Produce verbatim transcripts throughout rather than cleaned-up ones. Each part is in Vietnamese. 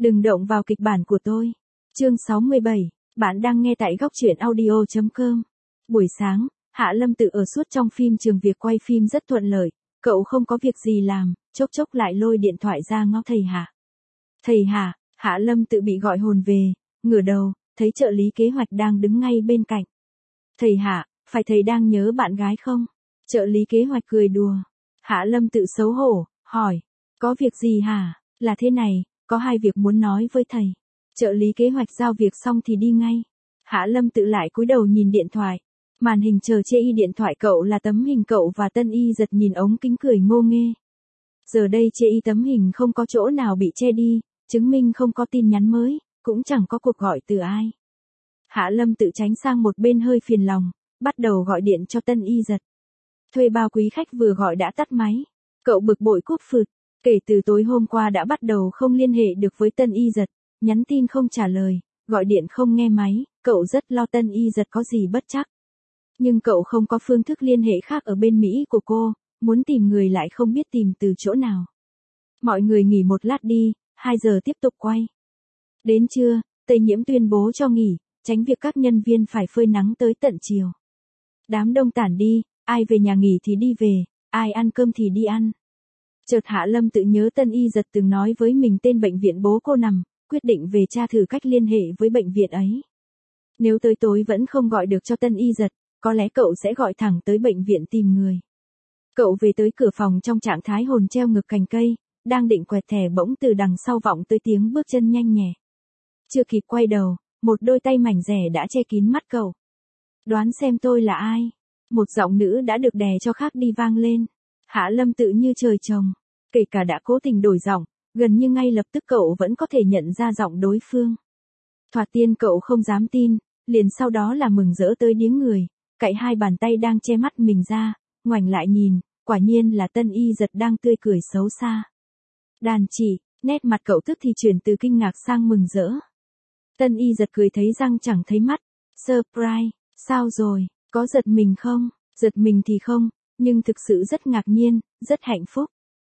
Đừng động vào kịch bản của tôi. Chương sáu mươi bảy, bạn đang nghe tại góc truyện audio chấm com. Buổi sáng, Hạ Lâm Tự ở suốt trong phim trường, việc quay phim rất thuận lợi, cậu không có việc gì làm, chốc chốc lại lôi điện thoại ra ngó thầy Hạ. Thầy Hạ, Hạ Lâm Tự bị gọi hồn về, ngửa đầu, thấy trợ lý kế hoạch đang đứng ngay bên cạnh. Thầy Hạ, phải thầy đang nhớ bạn gái không? Trợ lý kế hoạch cười đùa. Hạ Lâm Tự xấu hổ, hỏi, có việc gì hả? Là thế này, có hai việc muốn nói với thầy. Trợ lý kế hoạch giao việc xong thì đi ngay. Hạ Lâm Tự lại cúi đầu nhìn điện thoại. Màn hình chờ che y điện thoại cậu là tấm hình cậu và Tân Y giật nhìn ống kính cười ngô nghê. Giờ đây che y tấm hình không có chỗ nào bị che đi, chứng minh không có tin nhắn mới, cũng chẳng có cuộc gọi từ ai. Hạ Lâm Tự tránh sang một bên hơi phiền lòng, bắt đầu gọi điện cho Tân Y giật. Thuê bao quý khách vừa gọi đã tắt máy. Cậu bực bội cúp phượt. Kể từ tối hôm qua đã bắt đầu không liên hệ được với Tân Y giật, nhắn tin không trả lời, gọi điện không nghe máy, cậu rất lo Tân Y giật có gì bất trắc. Nhưng cậu không có phương thức liên hệ khác ở bên Mỹ của cô, muốn tìm người lại không biết tìm từ chỗ nào. Mọi người nghỉ một lát đi, hai giờ tiếp tục quay. Đến trưa, Tây Nhiễm tuyên bố cho nghỉ, tránh việc các nhân viên phải phơi nắng tới tận chiều. Đám đông tản đi, ai về nhà nghỉ thì đi về, ai ăn cơm thì đi ăn. Chợt Hạ Lâm Tự nhớ Tân Y giật từng nói với mình tên bệnh viện bố cô nằm, quyết định về tra thử cách liên hệ với bệnh viện ấy. Nếu tới tối vẫn không gọi được cho Tân Y giật, có lẽ cậu sẽ gọi thẳng tới bệnh viện tìm người. Cậu về tới cửa phòng trong trạng thái hồn treo ngược cành cây, đang định quẹt thẻ bỗng từ đằng sau vọng tới tiếng bước chân nhanh nhẹ. Chưa kịp quay đầu, một đôi tay mảnh dẻ đã che kín mắt cậu. Đoán xem tôi là ai? Một giọng nữ đã được đè cho khác đi vang lên. Hạ Lâm Tự như trời trồng. Kể cả đã cố tình đổi giọng, gần như ngay lập tức cậu vẫn có thể nhận ra giọng đối phương. Thoạt tiên cậu không dám tin, liền sau đó là mừng rỡ tới điếng người, cạy hai bàn tay đang che mắt mình ra, ngoảnh lại nhìn, quả nhiên là Tân Y giật đang tươi cười xấu xa. Đàn chị, nét mặt cậu tức thì chuyển từ kinh ngạc sang mừng rỡ. Tân Y giật cười thấy răng chẳng thấy mắt. Surprise, sao rồi, có giật mình không? Giật mình thì không, nhưng thực sự rất ngạc nhiên, rất hạnh phúc.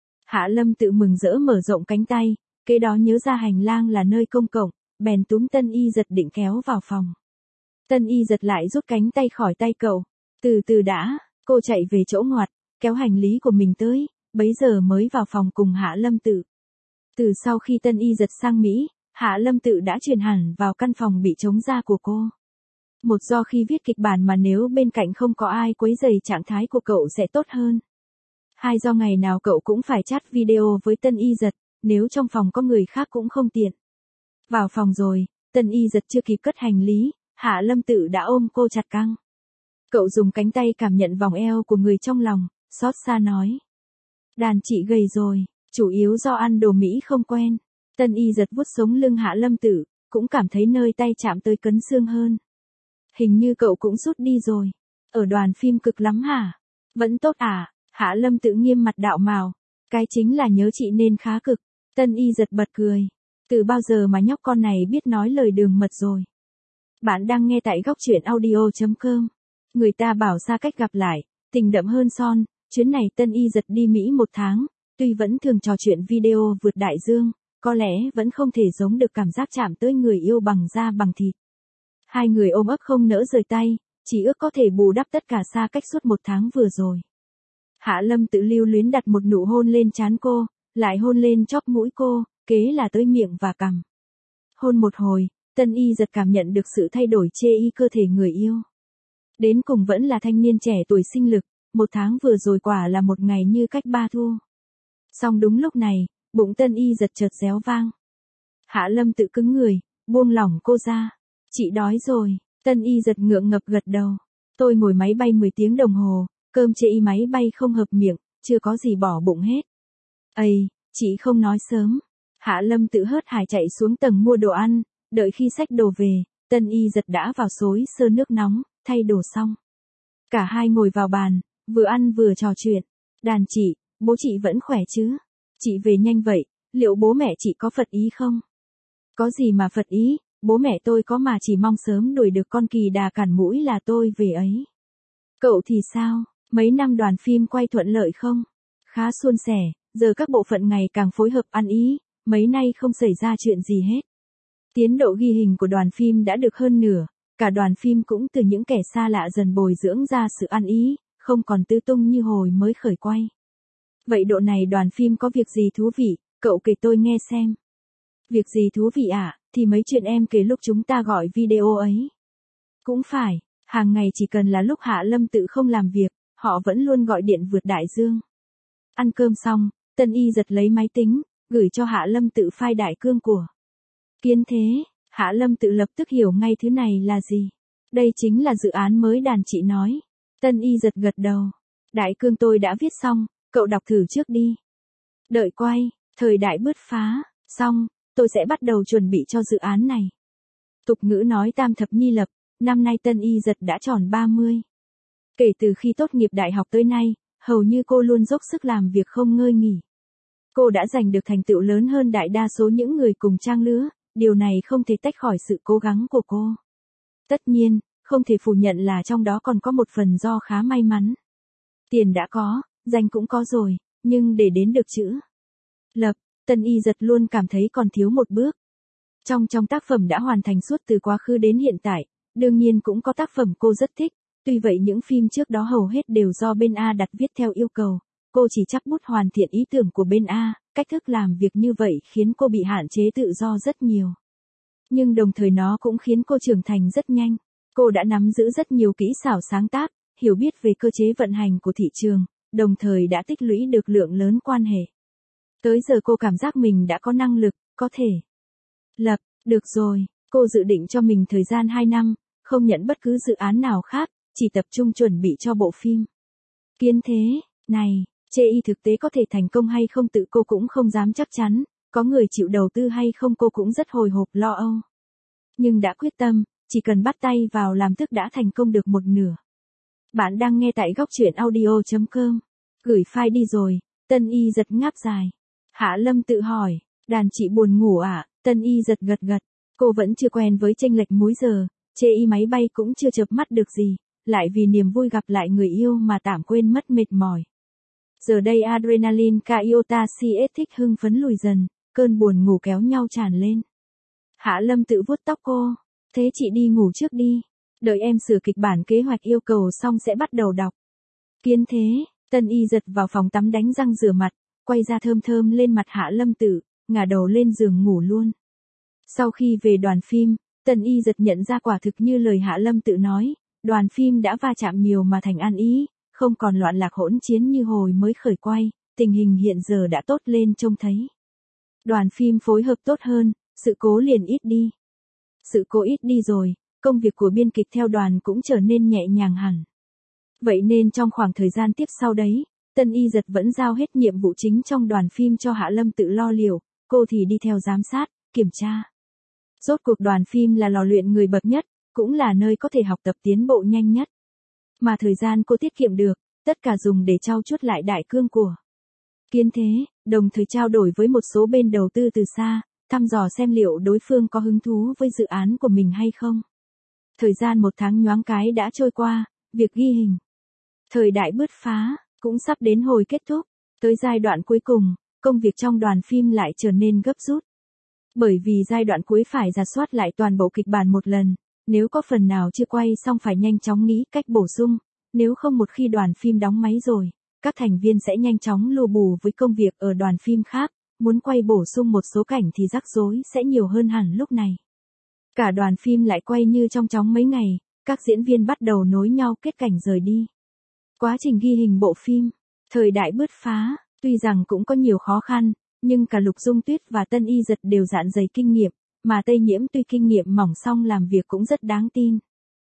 Hạ Lâm Tự mừng rỡ mở rộng cánh tay, kế đó nhớ ra hành lang là nơi công cộng, bèn túm Tân Y giật định kéo vào phòng. Tân Y giật lại rút cánh tay khỏi tay cậu. Từ từ đã, cô chạy về chỗ ngoặt, kéo hành lý của mình tới, bấy giờ mới vào phòng cùng Hạ Lâm Tự. Từ sau khi Tân Y giật sang Mỹ, Hạ Lâm Tự đã chuyển hẳn vào căn phòng bị trống ra của cô. Một do khi viết kịch bản mà nếu bên cạnh không có ai quấy rầy trạng thái của cậu sẽ tốt hơn. Hai do ngày nào cậu cũng phải chat video với Tân Y giật, nếu trong phòng có người khác cũng không tiện. Vào phòng rồi, Tân Y giật chưa kịp cất hành lý, Hạ Lâm Tự đã ôm cô chặt căng. Cậu dùng cánh tay cảm nhận vòng eo của người trong lòng, xót xa nói. Đàn chị gầy rồi, chủ yếu do ăn đồ Mỹ không quen. Tân Y giật vuốt sống lưng Hạ Lâm Tự, cũng cảm thấy nơi tay chạm tới cấn xương hơn. Hình như cậu cũng rút đi rồi. Ở đoàn phim cực lắm hả? Vẫn tốt à? Hạ Lâm Tự nghiêm mặt đạo mào. Cái chính là nhớ chị nên khá cực. Tân Y giật bật cười. Từ bao giờ mà nhóc con này biết nói lời đường mật rồi. Bạn đang nghe tại góc truyện audio chấm com. Người ta bảo xa cách gặp lại, tình đậm hơn son. Chuyến này Tân Y giật đi Mỹ một tháng, tuy vẫn thường trò chuyện video vượt đại dương, có lẽ vẫn không thể giống được cảm giác chạm tới người yêu bằng da bằng thịt. Hai người ôm ấp không nỡ rời tay, chỉ ước có thể bù đắp tất cả xa cách suốt một tháng vừa rồi. Hạ Lâm Tự lưu luyến đặt một nụ hôn lên trán cô, lại hôn lên chóp mũi cô, kế là tới miệng và cằm. Hôn một hồi, Tân Y giật cảm nhận được sự thay đổi chê y cơ thể người yêu. Đến cùng vẫn là thanh niên trẻ tuổi sinh lực, một tháng vừa rồi quả là một ngày như cách ba thu. Song đúng lúc này, bụng Tân Y giật chợt réo vang. Hạ Lâm Tự cứng người, buông lỏng cô ra. Chị đói rồi, Tân Y giật ngượng ngập gật đầu. Tôi ngồi máy bay mười tiếng đồng hồ, cơm chê y máy bay không hợp miệng, chưa có gì bỏ bụng hết. Ây, chị không nói sớm. Hạ Lâm Tự hớt hải chạy xuống tầng mua đồ ăn, đợi khi xách đồ về, Tân Y giật đã vào xối sơ nước nóng, thay đồ xong. Cả hai ngồi vào bàn, vừa ăn vừa trò chuyện. Đàn chị, bố chị vẫn khỏe chứ? Chị về nhanh vậy, liệu bố mẹ chị có phật ý không? Có gì mà phật ý, bố mẹ tôi có mà chỉ mong sớm đuổi được con kỳ đà cản mũi là tôi về ấy. Cậu thì sao, mấy năm đoàn phim quay thuận lợi không? Khá suôn sẻ, giờ các bộ phận ngày càng phối hợp ăn ý, mấy nay không xảy ra chuyện gì hết. Tiến độ ghi hình của đoàn phim đã được hơn nửa, cả đoàn phim cũng từ những kẻ xa lạ dần bồi dưỡng ra sự ăn ý, không còn tứ tung như hồi mới khởi quay. Vậy độ này đoàn phim có việc gì thú vị, cậu kể tôi nghe xem. Việc gì thú vị ạ, à? Thì mấy chuyện em kể lúc chúng ta gọi video ấy. Cũng phải, hàng ngày chỉ cần là lúc Hạ Lâm Tự không làm việc, họ vẫn luôn gọi điện vượt đại dương. Ăn cơm xong, Tân Y giật lấy máy tính, gửi cho Hạ Lâm Tự file đại cương của Kiến Thế. Hạ Lâm Tự lập tức hiểu ngay thứ này là gì. Đây chính là dự án mới đàn chị nói. Tân Y giật gật đầu. Đại cương tôi đã viết xong, cậu đọc thử trước đi. Đợi quay, thời đại bứt phá, xong, tôi sẽ bắt đầu chuẩn bị cho dự án này. Tục ngữ nói tam thập nhi lập, năm nay Tân Y giật đã tròn ba mươi. Kể từ khi tốt nghiệp đại học tới nay, hầu như cô luôn dốc sức làm việc không ngơi nghỉ. Cô đã giành được thành tựu lớn hơn đại đa số những người cùng trang lứa, điều này không thể tách khỏi sự cố gắng của cô. Tất nhiên, không thể phủ nhận là trong đó còn có một phần do khá may mắn. Tiền đã có, danh cũng có rồi, nhưng để đến được chữ lập, Tân Y giật luôn cảm thấy còn thiếu một bước. Trong trong tác phẩm đã hoàn thành suốt từ quá khứ đến hiện tại, đương nhiên cũng có tác phẩm cô rất thích, tuy vậy những phim trước đó hầu hết đều do bên A đặt viết theo yêu cầu, cô chỉ chắp bút hoàn thiện ý tưởng của bên A, cách thức làm việc như vậy khiến cô bị hạn chế tự do rất nhiều. Nhưng đồng thời nó cũng khiến cô trưởng thành rất nhanh, cô đã nắm giữ rất nhiều kỹ xảo sáng tác, hiểu biết về cơ chế vận hành của thị trường, đồng thời đã tích lũy được lượng lớn quan hệ. Tới giờ cô cảm giác mình đã có năng lực, có thể lập, được rồi, cô dự định cho mình thời gian hai năm, không nhận bất cứ dự án nào khác, chỉ tập trung chuẩn bị cho bộ phim Kiến Thế này. Chê y thực tế có thể thành công hay không tự cô cũng không dám chắc chắn, có người chịu đầu tư hay không cô cũng rất hồi hộp lo âu. Nhưng đã quyết tâm, chỉ cần bắt tay vào làm tức đã thành công được một nửa. Bạn đang nghe tại góc truyện audio chấm com. Gửi file đi rồi, Tân Y giật ngáp dài. Hạ Lâm Tự hỏi, đàn chị buồn ngủ à? Tân Y giật gật gật, cô vẫn chưa quen với chênh lệch múi giờ, chê y máy bay cũng chưa chợp mắt được gì, lại vì niềm vui gặp lại người yêu mà tạm quên mất mệt mỏi. Giờ đây adrenaline Iota cs thích hưng phấn lùi dần, cơn buồn ngủ kéo nhau tràn lên. Hạ Lâm Tự vuốt tóc cô, thế chị đi ngủ trước đi, đợi em sửa kịch bản kế hoạch yêu cầu xong sẽ bắt đầu đọc. Kiến Thế, Tân Y giật vào phòng tắm đánh răng rửa mặt, quay ra thơm thơm lên mặt Hạ Lâm Tự, ngả đầu lên giường ngủ luôn. Sau khi về đoàn phim, Tân Y giật nhận ra quả thực như lời Hạ Lâm Tự nói, đoàn phim đã va chạm nhiều mà thành ăn ý. Không còn loạn lạc hỗn chiến như hồi mới khởi quay, tình hình hiện giờ đã tốt lên trông thấy. Đoàn phim phối hợp tốt hơn, sự cố liền ít đi. Sự cố ít đi rồi, công việc của biên kịch theo đoàn cũng trở nên nhẹ nhàng hẳn. Vậy nên trong khoảng thời gian tiếp sau đấy, Tân Y giật vẫn giao hết nhiệm vụ chính trong đoàn phim cho Hạ Lâm Tự lo liệu, cô thì đi theo giám sát, kiểm tra. Rốt cuộc đoàn phim là lò luyện người bậc nhất, cũng là nơi có thể học tập tiến bộ nhanh nhất. Mà thời gian cô tiết kiệm được, tất cả dùng để trau chuốt lại đại cương của Kiến Thế, đồng thời trao đổi với một số bên đầu tư từ xa, thăm dò xem liệu đối phương có hứng thú với dự án của mình hay không. Thời gian một tháng nhoáng cái đã trôi qua, việc ghi hình thời đại bứt phá cũng sắp đến hồi kết thúc. Tới giai đoạn cuối cùng, công việc trong đoàn phim lại trở nên gấp rút. Bởi vì giai đoạn cuối phải rà soát lại toàn bộ kịch bản một lần. Nếu có phần nào chưa quay xong phải nhanh chóng nghĩ cách bổ sung, nếu không một khi đoàn phim đóng máy rồi, các thành viên sẽ nhanh chóng lù bù với công việc ở đoàn phim khác, muốn quay bổ sung một số cảnh thì rắc rối sẽ nhiều hơn hẳn lúc này. Cả đoàn phim lại quay như trong chóng mấy ngày, các diễn viên bắt đầu nối nhau kết cảnh rời đi. Quá trình ghi hình bộ phim thời đại bứt phá, tuy rằng cũng có nhiều khó khăn, nhưng cả Lục Dung Tuyết và Tân Y giật đều dạn dày kinh nghiệm. Mà Tây Nhiễm tuy kinh nghiệm mỏng song làm việc cũng rất đáng tin.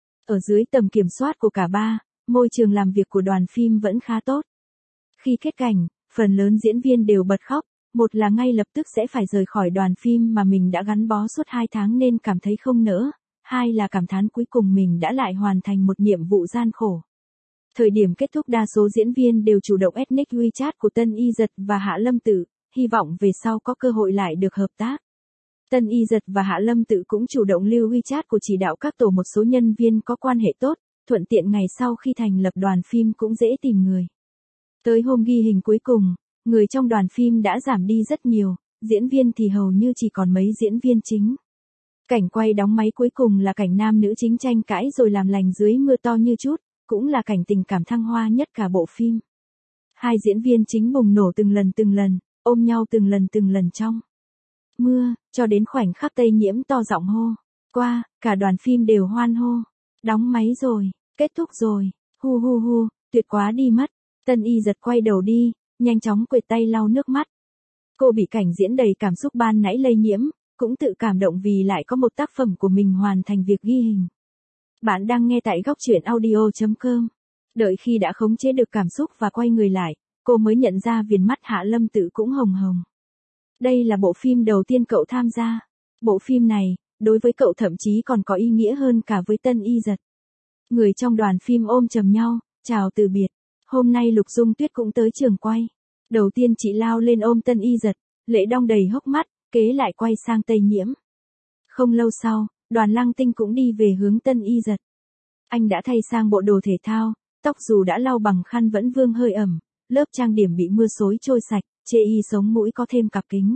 Ở dưới tầm kiểm soát của cả ba, môi trường làm việc của đoàn phim vẫn khá tốt. Khi kết cảnh, phần lớn diễn viên đều bật khóc, một là ngay lập tức sẽ phải rời khỏi đoàn phim mà mình đã gắn bó suốt hai tháng nên cảm thấy không nỡ, hai là cảm thán cuối cùng mình đã lại hoàn thành một nhiệm vụ gian khổ. Thời điểm kết thúc đa số diễn viên đều chủ động add nick WeChat của Tân Y giật và Hạ Lâm Tự, hy vọng về sau có cơ hội lại được hợp tác. Tân Y giật và Hạ Lâm Tự cũng chủ động lưu WeChat của chỉ đạo các tổ một số nhân viên có quan hệ tốt, thuận tiện ngày sau khi thành lập đoàn phim cũng dễ tìm người. Tới hôm ghi hình cuối cùng, người trong đoàn phim đã giảm đi rất nhiều, diễn viên thì hầu như chỉ còn mấy diễn viên chính. Cảnh quay đóng máy cuối cùng là cảnh nam nữ chính tranh cãi rồi làm lành dưới mưa to như chút, cũng là cảnh tình cảm thăng hoa nhất cả bộ phim. Hai diễn viên chính bùng nổ từng lần từng lần, ôm nhau từng lần từng lần trong mưa, cho đến khoảnh khắc Tây Nhiễm to giọng hô qua, cả đoàn phim đều hoan hô. Đóng máy rồi, kết thúc rồi, hu hu hu, tuyệt quá đi mất. Tân Y giật quay đầu đi, nhanh chóng quệt tay lau nước mắt. Cô bị cảnh diễn đầy cảm xúc ban nãy lây nhiễm, cũng tự cảm động vì lại có một tác phẩm của mình hoàn thành việc ghi hình. Bạn đang nghe tại góc truyện audio chấm com. Đợi khi đã khống chế được cảm xúc và quay người lại, cô mới nhận ra viền mắt Hạ Lâm Tự cũng hồng hồng. Đây là bộ phim đầu tiên cậu tham gia. Bộ phim này, đối với cậu thậm chí còn có ý nghĩa hơn cả với Tân Y giật. Người trong đoàn phim ôm chầm nhau, chào từ biệt. Hôm nay Lục Dung Tuyết cũng tới trường quay. Đầu tiên chị lao lên ôm Tân Y giật, lệ đong đầy hốc mắt, kế lại quay sang Tây Nhiễm. Không lâu sau, Đoàn Lăng Tinh cũng đi về hướng Tân Y giật. Anh đã thay sang bộ đồ thể thao, tóc dù đã lau bằng khăn vẫn vương hơi ẩm, lớp trang điểm bị mưa xối trôi sạch, chê y sống mũi có thêm cặp kính.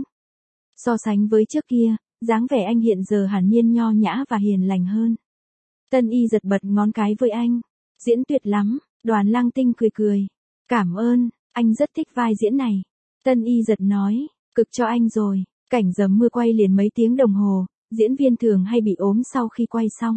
So sánh với trước kia, dáng vẻ anh hiện giờ hẳn nhiên nho nhã và hiền lành hơn. Tân Y giật bật ngón cái với anh. Diễn tuyệt lắm, Đoàn Lăng Tinh cười cười. Cảm ơn, anh rất thích vai diễn này. Tân Y giật nói, cực cho anh rồi. Cảnh dầm mưa quay liền mấy tiếng đồng hồ, diễn viên thường hay bị ốm sau khi quay xong.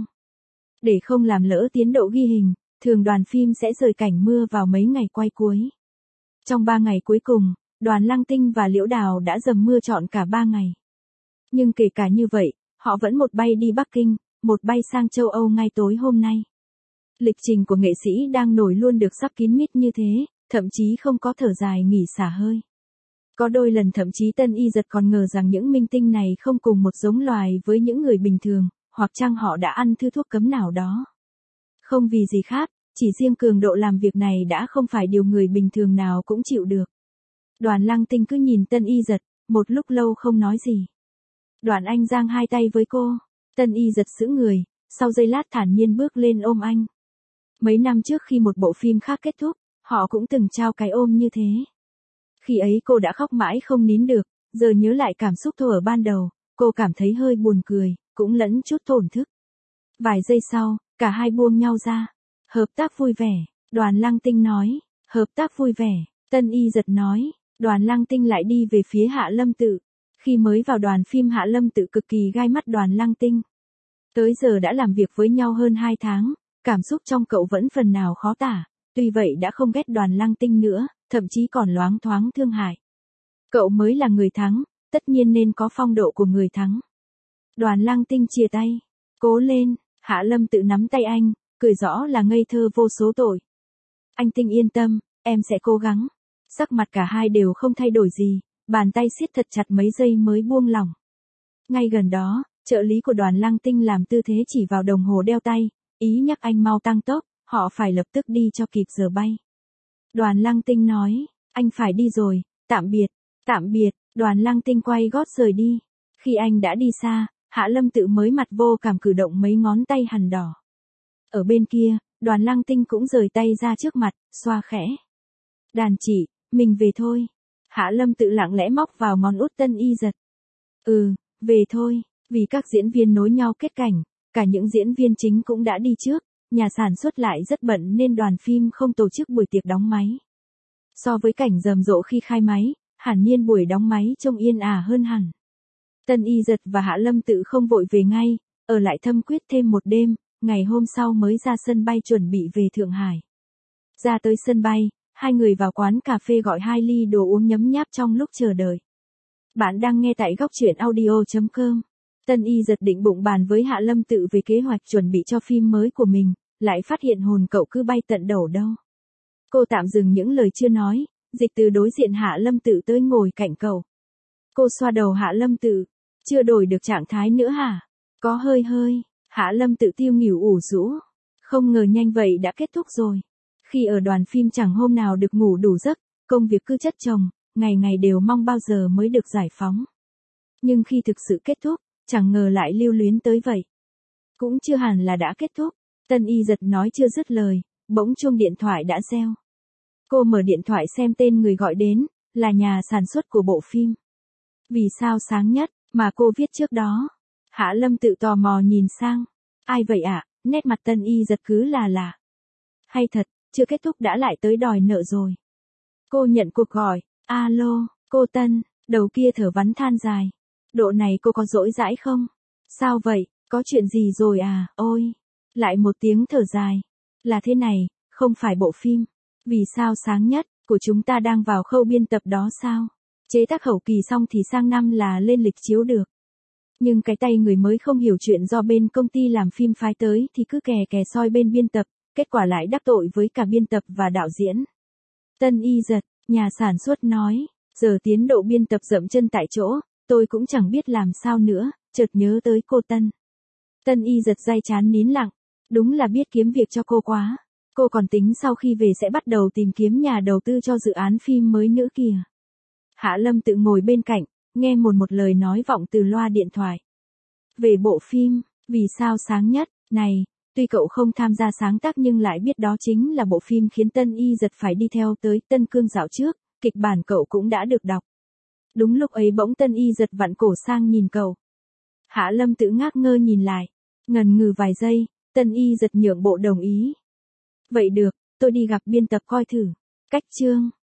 Để không làm lỡ tiến độ ghi hình, thường đoàn phim sẽ rời cảnh mưa vào mấy ngày quay cuối. Trong ba ngày cuối cùng, Đoàn Lăng Tinh và Liễu Đào đã dầm mưa trọn cả ba ngày. Nhưng kể cả như vậy, họ vẫn một bay đi Bắc Kinh, một bay sang châu Âu ngay tối hôm nay. Lịch trình của nghệ sĩ đang nổi luôn được sắp kín mít như thế, thậm chí không có thở dài nghỉ xả hơi. Có đôi lần thậm chí Tân Y giật còn ngờ rằng những minh tinh này không cùng một giống loài với những người bình thường, hoặc chăng họ đã ăn thứ thuốc cấm nào đó. Không vì gì khác, chỉ riêng cường độ làm việc này đã không phải điều người bình thường nào cũng chịu được. Đoàn Lăng Tinh cứ nhìn Tân Y giật, một lúc lâu không nói gì. Đoàn Anh giang hai tay với cô, Tân Y giật sững người, sau giây lát thản nhiên bước lên ôm anh. Mấy năm trước khi một bộ phim khác kết thúc, họ cũng từng trao cái ôm như thế. Khi ấy cô đã khóc mãi không nín được, giờ nhớ lại cảm xúc thuở ban đầu, cô cảm thấy hơi buồn cười, cũng lẫn chút thổn thức. Vài giây sau, cả hai buông nhau ra. Hợp tác vui vẻ, Đoàn Lăng Tinh nói. Hợp tác vui vẻ, Tân Y giật nói. Đoàn Lăng Tinh lại đi về phía Hạ Lâm Tự. Khi mới vào đoàn phim Hạ Lâm Tự cực kỳ gai mắt Đoàn Lăng Tinh. Tới giờ đã làm việc với nhau hơn hai tháng, cảm xúc trong cậu vẫn phần nào khó tả, tuy vậy đã không ghét Đoàn Lăng Tinh nữa, thậm chí còn loáng thoáng thương hại. Cậu mới là người thắng, tất nhiên nên có phong độ của người thắng. Đoàn Lăng Tinh chia tay. Cố lên, Hạ Lâm Tự nắm tay anh, cười rõ là ngây thơ vô số tội. Anh Tinh yên tâm, em sẽ cố gắng. Sắc mặt cả hai đều không thay đổi gì, bàn tay siết thật chặt mấy giây mới buông lỏng. Ngay gần đó, trợ lý của Đoàn Lăng Tinh làm tư thế chỉ vào đồng hồ đeo tay, ý nhắc anh mau tăng tốc, họ phải lập tức đi cho kịp giờ bay. Đoàn Lăng Tinh nói, anh phải đi rồi, tạm biệt, tạm biệt, Đoàn Lăng Tinh quay gót rời đi. Khi anh đã đi xa, Hạ Lâm Tự mới mặt vô cảm cử động mấy ngón tay hằn đỏ. Ở bên kia, Đoàn Lăng Tinh cũng rời tay ra trước mặt, xoa khẽ. Đàn chị, mình về thôi. Hạ Lâm Tự lặng lẽ móc vào ngón út Tân Y giật. Ừ, về thôi, vì các diễn viên nối nhau kết cảnh, cả những diễn viên chính cũng đã đi trước, nhà sản xuất lại rất bận nên đoàn phim không tổ chức buổi tiệc đóng máy. So với cảnh rầm rộ khi khai máy, hẳn nhiên buổi đóng máy trông yên ả hơn hẳn. Tân Y giật và Hạ Lâm Tự không vội về ngay, ở lại thâm quyết thêm một đêm, ngày hôm sau mới ra sân bay chuẩn bị về Thượng Hải. Ra tới sân bay, hai người vào quán cà phê gọi hai ly đồ uống nhấm nháp trong lúc chờ đợi. Bạn đang nghe tại góc truyện audio chấm com. Tân Y giật định bụng bàn với Hạ Lâm Tự về kế hoạch chuẩn bị cho phim mới của mình, lại phát hiện hồn cậu cứ bay tận đầu đâu. Cô tạm dừng những lời chưa nói, dịch từ đối diện Hạ Lâm Tự tới ngồi cạnh cậu. Cô xoa đầu Hạ Lâm Tự, chưa đổi được trạng thái nữa hả? Có hơi hơi, Hạ Lâm Tự tiêu nghỉu ủ rũ. Không ngờ nhanh vậy đã kết thúc rồi. Khi ở đoàn phim chẳng hôm nào được ngủ đủ giấc, công việc cứ chất chồng, ngày ngày đều mong bao giờ mới được giải phóng. Nhưng khi thực sự kết thúc, chẳng ngờ lại lưu luyến tới vậy. Cũng chưa hẳn là đã kết thúc, Tân Y giật nói chưa dứt lời, bỗng chuông điện thoại đã reo. Cô mở điện thoại xem tên người gọi đến, là nhà sản xuất của bộ phim. Vì sao sáng nhất, mà cô viết trước đó? Hạ Lâm tự tò mò nhìn sang. Ai vậy ạ? À? Nét mặt Tân Y giật cứ là là. Hay thật, chưa kết thúc đã lại tới đòi nợ rồi. Cô nhận cuộc gọi. Alo, cô Tân, đầu kia thở vắn than dài. Độ này cô có dỗi dãi không? Sao vậy, có chuyện gì rồi à? Ôi, lại một tiếng thở dài. Là thế này, không phải bộ phim. Vì sao sáng nhất, của chúng ta đang vào khâu biên tập đó sao? Chế tác hậu kỳ xong thì sang năm là lên lịch chiếu được. Nhưng cái tay người mới không hiểu chuyện do bên công ty làm phim phái tới thì cứ kè kè soi bên biên tập, kết quả lại đắc tội với cả biên tập và đạo diễn. Tân Y giật, nhà sản xuất nói, giờ tiến độ biên tập dậm chân tại chỗ, tôi cũng chẳng biết làm sao nữa, chợt nhớ tới cô Tân. Tân Y giật day chán nín lặng, đúng là biết kiếm việc cho cô quá. Cô còn tính sau khi về sẽ bắt đầu tìm kiếm nhà đầu tư cho dự án phim mới nữa kìa. Hạ Lâm tự ngồi bên cạnh, nghe một một lời nói vọng từ loa điện thoại. Về bộ phim, vì sao sáng nhất, này, tuy cậu không tham gia sáng tác nhưng lại biết đó chính là bộ phim khiến Tân Y giật phải đi theo tới Tân Cương dạo trước, kịch bản cậu cũng đã được đọc. Đúng lúc ấy bỗng Tân Y giật vặn cổ sang nhìn cậu. Hạ Lâm tự ngác ngơ nhìn lại, ngần ngừ vài giây, Tân Y giật nhượng bộ đồng ý. Vậy được, tôi đi gặp biên tập coi thử. Cách chương